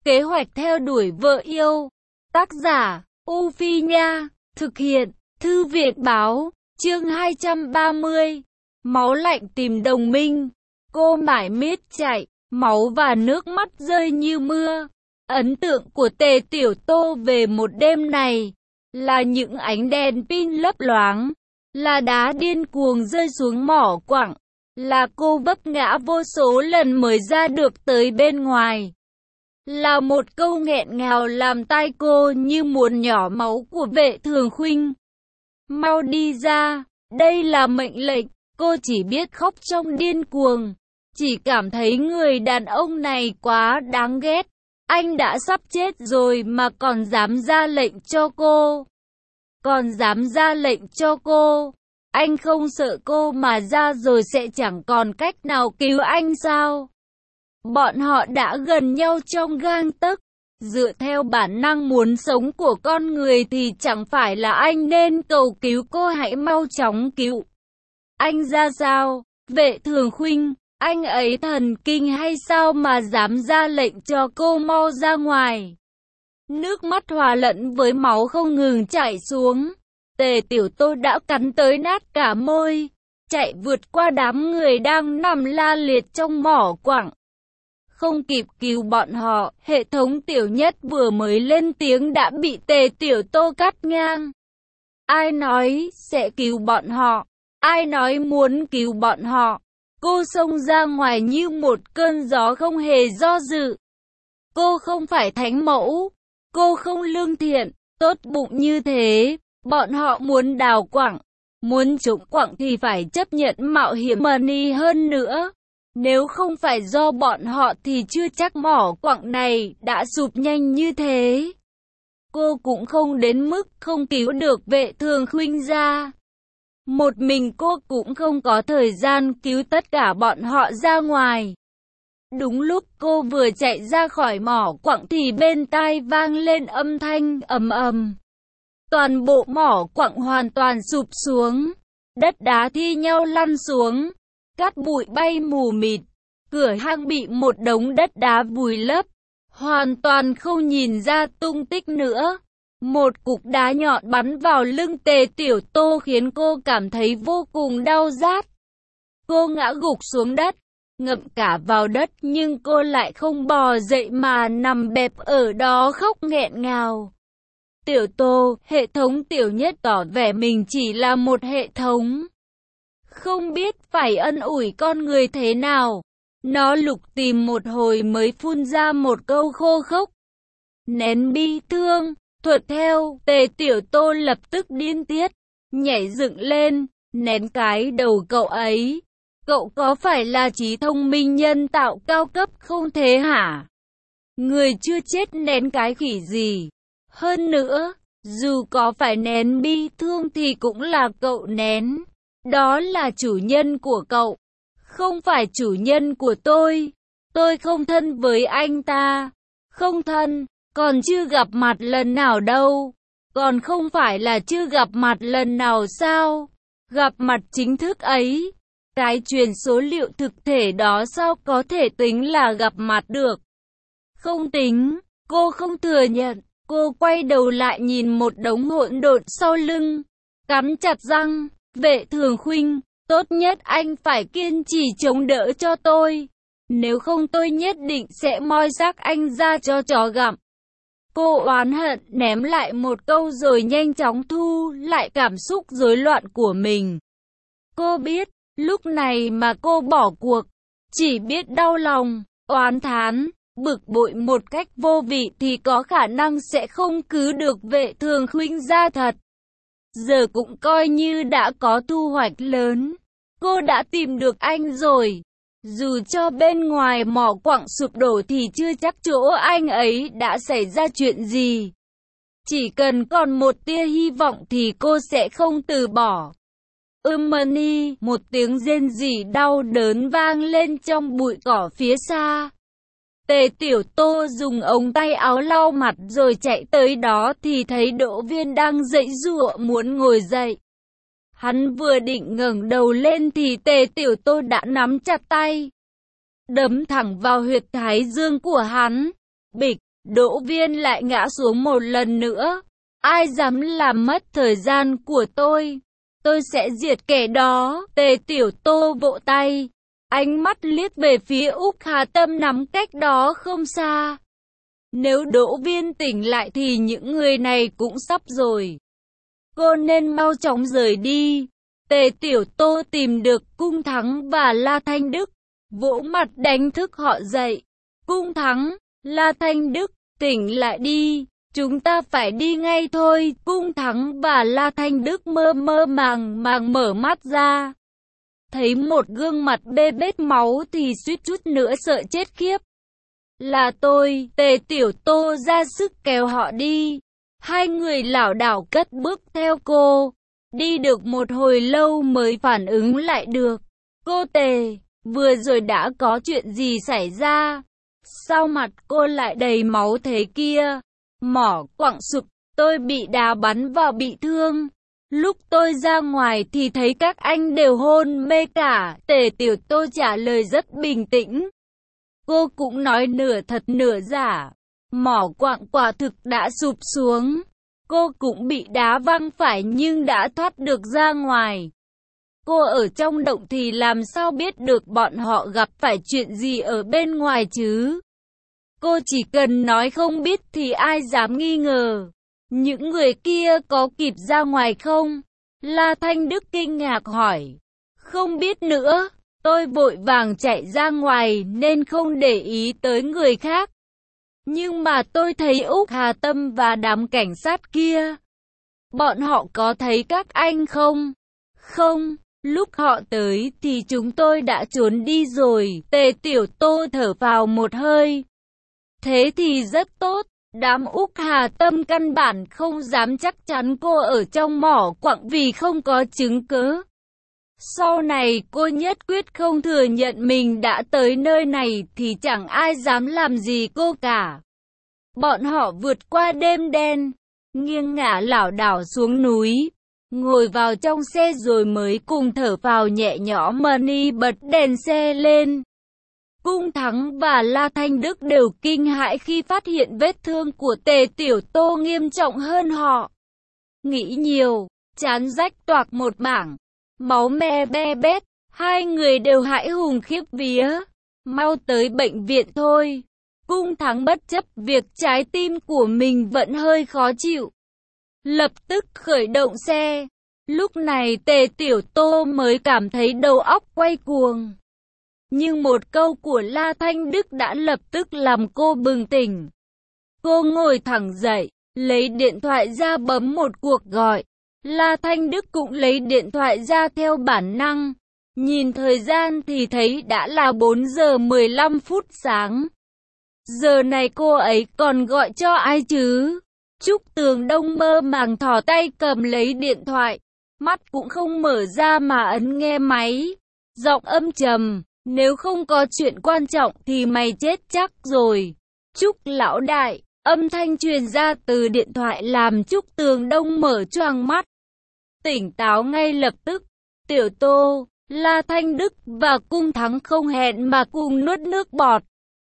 Kế hoạch theo đuổi vợ yêu. Tác giả, U Phi Nha. Thực hiện, Thư viện Báo. Chương 230. Máu lạnh tìm đồng minh. Cô mải miết chạy, máu và nước mắt rơi như mưa. Ấn tượng của Tề Tiểu Tô về một đêm này là những ánh đèn pin lấp loáng, là đá điên cuồng rơi xuống mỏ quặng, là cô vấp ngã vô số lần mới ra được tới bên ngoài. Là một câu nghẹn ngào làm tai cô như muốn nhỏ máu của Vệ Thường Khuynh. Mau đi ra, đây là mệnh lệnh. Cô chỉ biết khóc trong điên cuồng, chỉ cảm thấy người đàn ông này quá đáng ghét. Anh đã sắp chết rồi mà còn dám ra lệnh cho cô. Còn dám ra lệnh cho cô. Anh không sợ cô mà ra rồi sẽ chẳng còn cách nào cứu anh sao? Bọn họ đã gần nhau trong gang tấc. Dựa theo bản năng muốn sống của con người thì chẳng phải là anh nên cầu cứu cô hãy mau chóng cứu anh ra sao? Vệ Thường Khuynh, anh ấy thần kinh hay sao mà dám ra lệnh cho cô mau ra ngoài? Nước mắt hòa lẫn với máu không ngừng chảy xuống. Tề Tiểu Tô đã cắn tới nát cả môi, chạy vượt qua đám người đang nằm la liệt trong mỏ quặng. Không kịp cứu bọn họ, hệ thống Tiểu Nhất vừa mới lên tiếng đã bị Tề Tiểu Tô cắt ngang. Ai nói sẽ cứu bọn họ? Ai nói muốn cứu bọn họ? Cô xông ra ngoài như một cơn gió không hề do dự. Cô không phải thánh mẫu, cô không lương thiện, tốt bụng như thế. Bọn họ muốn đào quặng, muốn trộm quặng thì phải chấp nhận mạo hiểm money hơn nữa. Nếu không phải do bọn họ thì chưa chắc mỏ quặng này đã sụp nhanh như thế. Cô cũng không đến mức không cứu được Vệ Thường Khuynh ra. Một mình cô cũng không có thời gian cứu tất cả bọn họ ra ngoài. Đúng lúc cô vừa chạy ra khỏi mỏ quặng thì bên tai vang lên âm thanh ầm ầm. Toàn bộ mỏ quặng hoàn toàn sụp xuống. Đất đá thi nhau lăn xuống. Cát bụi bay mù mịt. Cửa hang bị một đống đất đá vùi lấp. Hoàn toàn không nhìn ra tung tích nữa. Một cục đá nhọn bắn vào lưng Tề Tiểu Tô khiến cô cảm thấy vô cùng đau rát. Cô ngã gục xuống đất, ngậm cả vào đất nhưng cô lại không bò dậy mà nằm bẹp ở đó khóc nghẹn ngào. Tiểu Tô, hệ thống Tiểu Nhất tỏ vẻ mình chỉ là một hệ thống. Không biết phải ân ủi con người thế nào. Nó lục tìm một hồi mới phun ra một câu khô khốc. Nén bi thương. Thuận theo, Tề Tiểu Tô lập tức điên tiết, nhảy dựng lên, nén cái đầu cậu ấy. Cậu có phải là trí thông minh nhân tạo cao cấp không thế hả? Người chưa chết nén cái khỉ gì? Hơn nữa, dù có phải nén bi thương thì cũng là cậu nén. Đó là chủ nhân của cậu, không phải chủ nhân của tôi. Tôi không thân với anh ta. Không thân. Còn chưa gặp mặt lần nào đâu. Còn không phải là chưa gặp mặt lần nào sao? Gặp mặt chính thức ấy. Cái truyền số liệu thực thể đó sao có thể tính là gặp mặt được? Không tính. Cô không thừa nhận. Cô quay đầu lại nhìn một đống hỗn độn sau lưng. Cắn chặt răng. Vệ Thường Khuynh, tốt nhất anh phải kiên trì chống đỡ cho tôi. Nếu không tôi nhất định sẽ moi xác anh ra cho chó gặm. Cô oán hận ném lại một câu rồi nhanh chóng thu lại cảm xúc rối loạn của mình. Cô biết, lúc này mà cô bỏ cuộc, chỉ biết đau lòng, oán thán, bực bội một cách vô vị thì có khả năng sẽ không cứu được Vệ Thường Khuynh ra thật. Giờ cũng coi như đã có thu hoạch lớn. Cô đã tìm được anh rồi. Dù cho bên ngoài mỏ quặng sụp đổ thì chưa chắc chỗ anh ấy đã xảy ra chuyện gì. Chỉ cần còn một tia hy vọng thì cô sẽ không từ bỏ. Money, một tiếng rên rỉ đau đớn vang lên trong bụi cỏ phía xa. Tề Tiểu Tô dùng ống tay áo lau mặt rồi chạy tới đó thì thấy Đỗ Viên đang giãy giụa muốn ngồi dậy. Hắn vừa định ngẩng đầu lên thì Tề Tiểu Tô đã nắm chặt tay, đấm thẳng vào huyệt thái dương của hắn. Bịch, Đỗ Viên lại ngã xuống một lần nữa. Ai dám làm mất thời gian của tôi sẽ diệt kẻ đó. Tề Tiểu Tô vỗ tay, ánh mắt liếc về phía Úc Hà Tâm nằm cách đó không xa. Nếu Đỗ Viên tỉnh lại thì những người này cũng sắp rồi. Cô nên mau chóng rời đi. Tề Tiểu Tô tìm được Cung Thắng và La Thanh Đức, vỗ mặt đánh thức họ dậy. Cung Thắng, La Thanh Đức, tỉnh lại đi, chúng ta phải đi ngay thôi. Cung Thắng và La Thanh Đức mơ mơ màng màng mở mắt ra. Thấy một gương mặt bê bết máu thì suýt chút nữa sợ chết khiếp. Là tôi. Tề Tiểu Tô ra sức kéo họ đi. Hai người lảo đảo cất bước theo cô. Đi được một hồi lâu mới phản ứng lại được. Cô Tề, vừa rồi đã có chuyện gì xảy ra? Sao mặt cô lại đầy máu thế kia? Mỏ Quặng Sụp, tôi bị đá bắn vào bị thương. Lúc tôi ra ngoài thì thấy các anh đều hôn mê cả. Tề Tiểu Tô trả lời rất bình tĩnh. Cô cũng nói nửa thật nửa giả. Mỏ quặng quả thực đã sụp xuống. Cô cũng bị đá văng phải nhưng đã thoát được ra ngoài. Cô ở trong động thì làm sao biết được bọn họ gặp phải chuyện gì ở bên ngoài chứ? Cô chỉ cần nói không biết thì ai dám nghi ngờ. Những người kia có kịp ra ngoài không? La Thanh Đức kinh ngạc hỏi. Không biết nữa, tôi vội vàng chạy ra ngoài nên không để ý tới người khác. Nhưng mà tôi thấy Úc Hà Tâm và đám cảnh sát kia. Bọn họ có thấy các anh không? Không, lúc họ tới thì chúng tôi đã trốn đi rồi. Tề Tiểu Tô thở vào một hơi. Thế thì rất tốt. Đám Úc Hà Tâm căn bản không dám chắc chắn cô ở trong mỏ quặng vì không có chứng cứ. Sau này cô nhất quyết không thừa nhận mình đã tới nơi này thì chẳng ai dám làm gì cô cả. Bọn họ vượt qua đêm đen, nghiêng ngả lảo đảo xuống núi, ngồi vào trong xe rồi mới cùng thở phào nhẹ nhõm mani bật đèn xe lên. Cung Thắng và La Thanh Đức đều kinh hãi khi phát hiện vết thương của Tề Tiểu Tô nghiêm trọng hơn họ. Nghĩ nhiều, trán rách toạc một mảng, máu me be bét, hai người đều hãi hùng khiếp vía. Mau tới bệnh viện thôi. Cung Thắng bất chấp việc trái tim của mình vẫn hơi khó chịu, lập tức khởi động xe. Lúc này Tề Tiểu Tô mới cảm thấy đầu óc quay cuồng. Nhưng một câu của La Thanh Đức đã lập tức làm cô bừng tỉnh. Cô ngồi thẳng dậy, lấy điện thoại ra bấm một cuộc gọi. La Thanh Đức cũng lấy điện thoại ra theo bản năng. Nhìn thời gian thì thấy đã là 4 giờ 15 phút sáng. Giờ này cô ấy còn gọi cho ai chứ? Trúc Tường Đông mơ màng thò tay cầm lấy điện thoại, mắt cũng không mở ra mà ấn nghe máy. Giọng âm trầm, nếu không có chuyện quan trọng thì mày chết chắc rồi. Trúc lão đại, âm thanh truyền ra từ điện thoại làm Trúc Tường Đông mở choàng mắt. Tỉnh táo ngay lập tức, Tiểu Tô, La Thanh Đức và Cung Thắng không hẹn mà cùng nuốt nước bọt.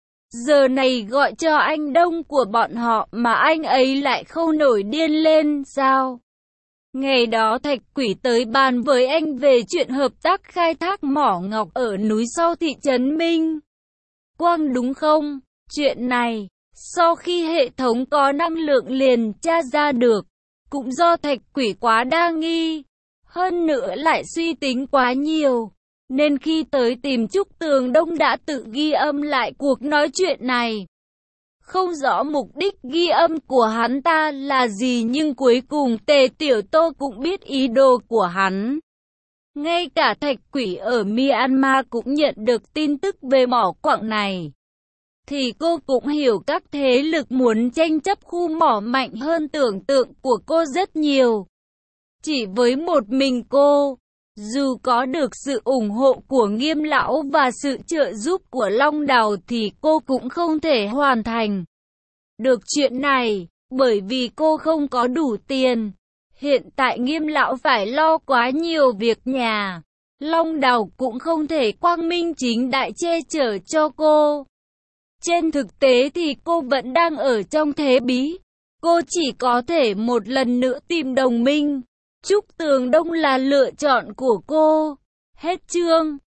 Giờ này gọi cho anh Đông của bọn họ mà anh ấy lại không nổi điên lên sao? Ngày đó Thạch Quỷ tới bàn với anh về chuyện hợp tác khai thác mỏ ngọc ở núi sau thị trấn Minh Quang đúng không? Chuyện này, sau khi hệ thống có năng lượng liền tra ra được, cũng do Thạch Quỷ quá đa nghi, hơn nữa lại suy tính quá nhiều. Nên khi tới tìm Trúc Tường Đông đã tự ghi âm lại cuộc nói chuyện này. Không rõ mục đích ghi âm của hắn ta là gì nhưng cuối cùng Tề Tiểu Tô cũng biết ý đồ của hắn. Ngay cả Thạch Quỷ ở Myanmar cũng nhận được tin tức về mỏ quặng này. Thì cô cũng hiểu các thế lực muốn tranh chấp khu mỏ mạnh hơn tưởng tượng của cô rất nhiều. Chỉ với một mình cô, dù có được sự ủng hộ của Nghiêm lão và sự trợ giúp của Long Đào thì cô cũng không thể hoàn thành được chuyện này, bởi vì cô không có đủ tiền. Hiện tại Nghiêm lão phải lo quá nhiều việc nhà, Long Đào cũng không thể quang minh chính đại che chở cho cô. Trên thực tế thì cô vẫn đang ở trong thế bí. Cô chỉ có thể một lần nữa tìm đồng minh. Trúc Tường Đông là lựa chọn của cô. Hết chương.